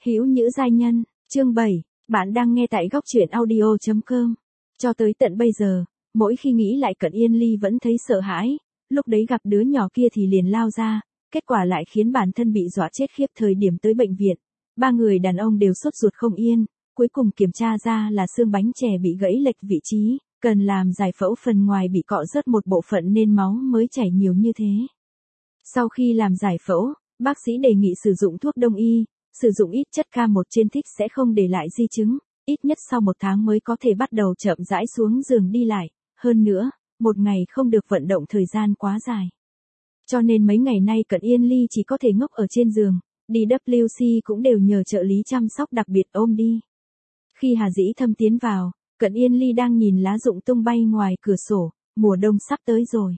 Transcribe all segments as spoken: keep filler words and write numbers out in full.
Hữu Nhữ giai nhân, chương bảy, bạn đang nghe tại góc truyện audio chấm com. Cho tới tận bây giờ, mỗi khi nghĩ lại Cận Yên Ly vẫn thấy sợ hãi, lúc đấy gặp đứa nhỏ kia thì liền lao ra, kết quả lại khiến bản thân bị dọa chết khiếp. Thời điểm tới bệnh viện, ba người đàn ông đều sốt ruột không yên, cuối cùng kiểm tra ra là xương bánh chè bị gãy lệch vị trí, cần làm giải phẫu, phần ngoài bị cọ rớt một bộ phận nên máu mới chảy nhiều như thế. Sau khi làm giải phẫu, bác sĩ đề nghị sử dụng thuốc đông y, sử dụng ít chất K một trên thích sẽ không để lại di chứng, ít nhất sau một tháng mới có thể bắt đầu chậm rãi xuống giường đi lại, hơn nữa, một ngày không được vận động thời gian quá dài. Cho nên mấy ngày nay Cận Yên Ly chỉ có thể ngốc ở trên giường, đi W C cũng đều nhờ trợ lý chăm sóc đặc biệt ôm đi. Khi Hà Dĩ Thâm tiến vào, Cận Yên Ly đang nhìn lá rụng tung bay ngoài cửa sổ, mùa đông sắp tới rồi.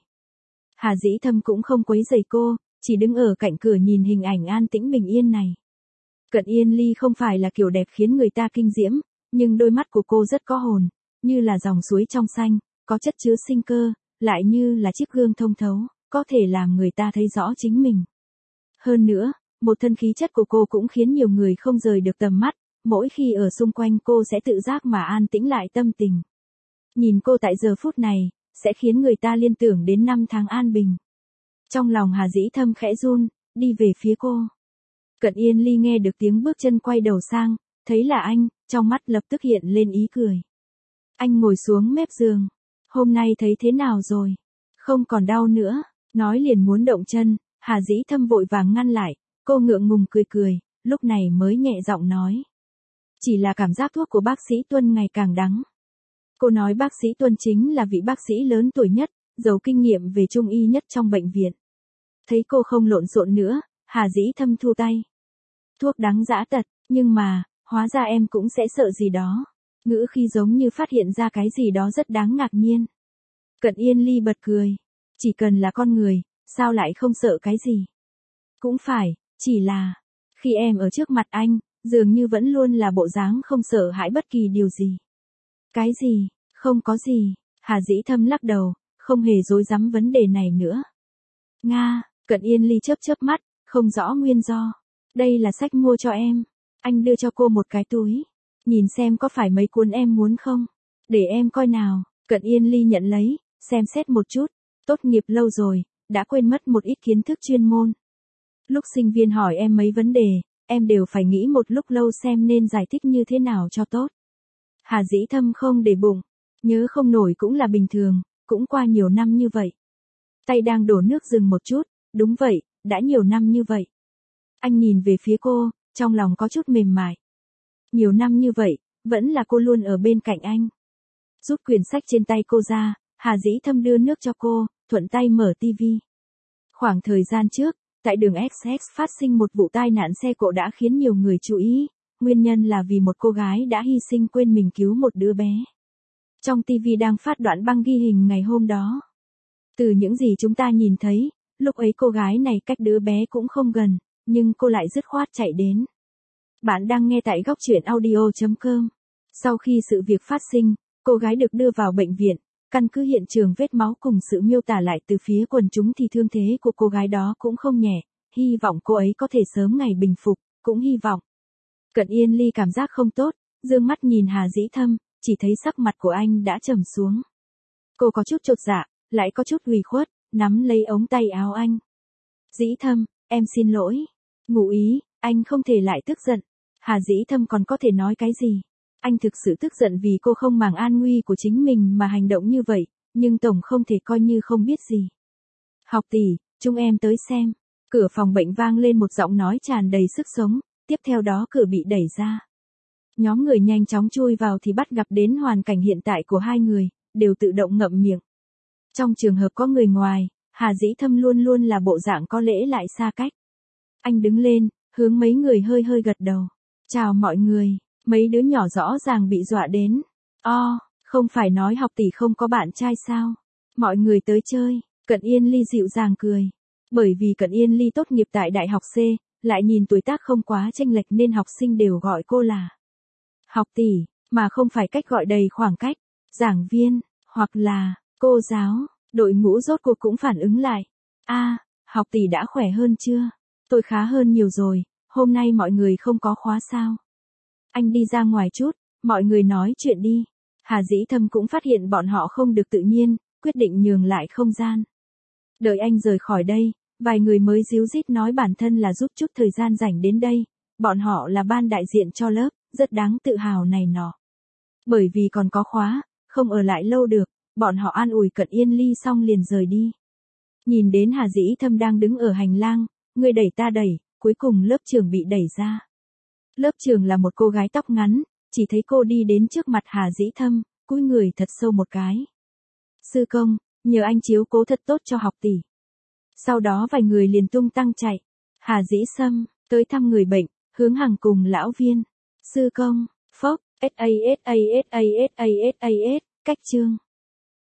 Hà Dĩ Thâm cũng không quấy rầy cô, chỉ đứng ở cạnh cửa nhìn hình ảnh an tĩnh bình yên này. Cận Yên Ly không phải là kiểu đẹp khiến người ta kinh diễm, nhưng đôi mắt của cô rất có hồn, như là dòng suối trong xanh, có chất chứa sinh cơ, lại như là chiếc gương thông thấu, có thể làm người ta thấy rõ chính mình. Hơn nữa, một thân khí chất của cô cũng khiến nhiều người không rời được tầm mắt, mỗi khi ở xung quanh cô sẽ tự giác mà an tĩnh lại tâm tình. Nhìn cô tại giờ phút này, sẽ khiến người ta liên tưởng đến năm tháng an bình. Trong lòng Hà Dĩ Thâm khẽ run, đi về phía cô. Cận Yên Ly nghe được tiếng bước chân quay đầu sang, thấy là anh, trong mắt lập tức hiện lên ý cười. Anh ngồi xuống mép giường. Hôm nay thấy thế nào rồi? Không còn đau nữa. Nói liền muốn động chân, Hà Dĩ Thâm vội vàng ngăn lại, cô ngượng ngùng cười cười, lúc này mới nhẹ giọng nói. Chỉ là cảm giác thuốc của bác sĩ Tuân ngày càng đắng. Cô nói bác sĩ Tuân chính là vị bác sĩ lớn tuổi nhất, giàu kinh nghiệm về trung y nhất trong bệnh viện. Thấy cô không lộn xộn nữa, Hà Dĩ Thâm thu tay. Thuốc đắng dã tật, nhưng mà, hóa ra em cũng sẽ sợ gì đó. Ngữ khi giống như phát hiện ra cái gì đó rất đáng ngạc nhiên. Cận Yên Ly bật cười. Chỉ cần là con người, sao lại không sợ cái gì? Cũng phải, chỉ là, khi em ở trước mặt anh, dường như vẫn luôn là bộ dáng không sợ hãi bất kỳ điều gì. Cái gì? Không có gì. Hà Dĩ Thâm lắc đầu, không hề dối dắm vấn đề này nữa. Nga, Cận Yên Ly chớp chớp mắt, không rõ nguyên do. Đây là sách mua cho em. Anh đưa cho cô một cái túi. Nhìn xem có phải mấy cuốn em muốn không? Để em coi nào. Cận Yên Ly nhận lấy, xem xét một chút. Tốt nghiệp lâu rồi, đã quên mất một ít kiến thức chuyên môn. Lúc sinh viên hỏi em mấy vấn đề, em đều phải nghĩ một lúc lâu xem nên giải thích như thế nào cho tốt. Hà Dĩ Thâm không để bụng, nhớ không nổi cũng là bình thường, cũng qua nhiều năm như vậy. Tay đang đổ nước dừng một chút, đúng vậy, đã nhiều năm như vậy. Anh nhìn về phía cô, trong lòng có chút mềm mại. Nhiều năm như vậy, vẫn là cô luôn ở bên cạnh anh. Rút quyển sách trên tay cô ra, Hà Dĩ Thâm đưa nước cho cô, thuận tay mở tivi. Khoảng thời gian trước, tại đường Essex phát sinh một vụ tai nạn xe cộ đã khiến nhiều người chú ý, nguyên nhân là vì một cô gái đã hy sinh quên mình cứu một đứa bé. Trong tivi đang phát đoạn băng ghi hình ngày hôm đó. Từ những gì chúng ta nhìn thấy, lúc ấy cô gái này cách đứa bé cũng không gần, nhưng cô lại dứt khoát chạy đến. Bạn đang nghe tại góc truyện audio chấm com. Sau khi sự việc phát sinh, cô gái được đưa vào bệnh viện, căn cứ hiện trường vết máu cùng sự miêu tả lại từ phía quần chúng thì thương thế của cô gái đó cũng không nhẹ, hy vọng cô ấy có thể sớm ngày bình phục, cũng hy vọng. Cận Yên Ly cảm giác không tốt, dương mắt nhìn Hà Dĩ Thâm, chỉ thấy sắc mặt của anh đã trầm xuống. Cô có chút chột dạ, lại có chút ủy khuất, nắm lấy ống tay áo anh. Dĩ Thâm, em xin lỗi. Ngụ ý, anh không thể lại tức giận. Hà Dĩ Thâm còn có thể nói cái gì? Anh thực sự tức giận vì cô không màng an nguy của chính mình mà hành động như vậy, nhưng tổng không thể coi như không biết gì. Học tỷ, chúng em tới xem. Cửa phòng bệnh vang lên một giọng nói tràn đầy sức sống, tiếp theo đó cửa bị đẩy ra. Nhóm người nhanh chóng chui vào thì bắt gặp đến hoàn cảnh hiện tại của hai người, đều tự động ngậm miệng. Trong trường hợp có người ngoài, Hà Dĩ Thâm luôn luôn là bộ dạng có lễ lại xa cách. Anh đứng lên, hướng mấy người hơi hơi gật đầu. Chào mọi người. Mấy đứa nhỏ rõ ràng bị dọa đến. O, không phải nói học tỷ không có bạn trai sao? Mọi người tới chơi. Cận Yên Ly dịu dàng cười. Bởi vì Cận Yên Ly tốt nghiệp tại Đại học C, lại nhìn tuổi tác không quá chênh lệch nên học sinh đều gọi cô là học tỷ, mà không phải cách gọi đầy khoảng cách, giảng viên, hoặc là cô giáo. Đội ngũ rốt cuộc cũng phản ứng lại. A, học tỷ đã khỏe hơn chưa? Tôi khá hơn nhiều rồi, hôm nay mọi người không có khóa sao? Anh đi ra ngoài chút, mọi người nói chuyện đi. Hà Dĩ Thâm cũng phát hiện bọn họ không được tự nhiên, quyết định nhường lại không gian. Đợi anh rời khỏi đây, vài người mới díu dít nói bản thân là giúp chút thời gian rảnh đến đây, bọn họ là ban đại diện cho lớp, rất đáng tự hào này nọ. Bởi vì còn có khóa, không ở lại lâu được, bọn họ an ủi Cận Yên Ly xong liền rời đi. Nhìn đến Hà Dĩ Thâm đang đứng ở hành lang, người đẩy ta đẩy, cuối cùng lớp trưởng bị đẩy ra. Lớp trưởng là một cô gái tóc ngắn, chỉ thấy cô đi đến trước mặt Hà Dĩ Thâm, cúi người thật sâu một cái. Sư công, nhờ anh chiếu cố thật tốt cho học tỷ. Sau đó vài người liền tung tăng chạy. Hà Dĩ Sâm, tới thăm người bệnh, Hướng Hằng cùng lão viên. Sư công, phốc, ét a ét a ét a ét a ét a ét, cách chương.